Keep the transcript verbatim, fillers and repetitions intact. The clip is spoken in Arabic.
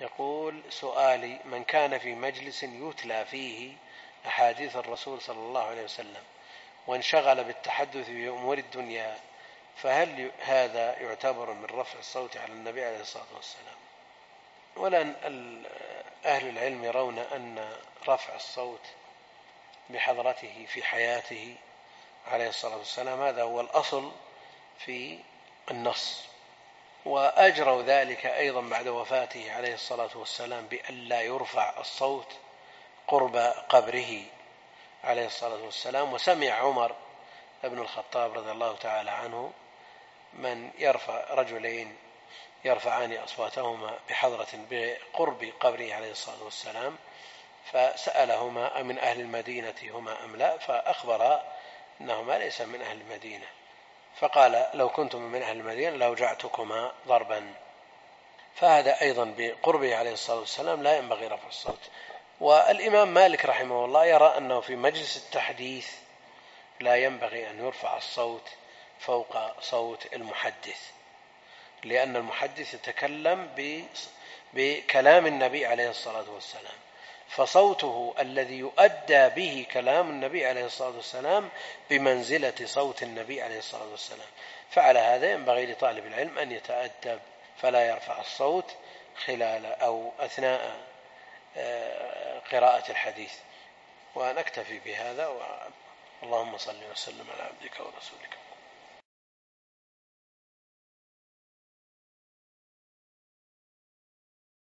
يقول سؤالي: من كان في مجلس يتلى فيه أحاديث الرسول صلى الله عليه وسلم وانشغل بالتحدث بأمور الدنيا، فهل هذا يعتبر من رفع الصوت على النبي عليه الصلاة والسلام؟ ولأن أهل العلم يرون أن رفع الصوت بحضرته في حياته عليه الصلاة والسلام هذا هو الأصل في النص، وأجروا ذلك أيضا بعد وفاته عليه الصلاة والسلام بأن لا يرفع الصوت قرب قبره عليه الصلاة والسلام. وسمع عمر بن الخطاب رضي الله تعالى عنه من يرفع رجلين يرفعان أصواتهما بحضرة بقرب قبره عليه الصلاة والسلام، فسألهما أمن أهل المدينة هما أم لا، فأخبر أنهما ليس من أهل المدينة، فقال: لو كنتم من أهل المدينة لأوجعتكما ضربا. فهذا أيضا بقربه عليه الصلاة والسلام لا ينبغي رفع الصوت. والإمام مالك رحمه الله يرى أنه في مجلس التحديث لا ينبغي أن يرفع الصوت فوق صوت المحدث، لأن المحدث يتكلم بكلام النبي عليه الصلاة والسلام، فصوته الذي يؤدى به كلام النبي عليه الصلاة والسلام بمنزلة صوت النبي عليه الصلاة والسلام. فعلى هذا ينبغي لطالب العلم أن يتأدب فلا يرفع الصوت خلال أو أثناء قراءة الحديث. ونكتفي بهذا، اللهم صل وسلم على عبدك ورسولك.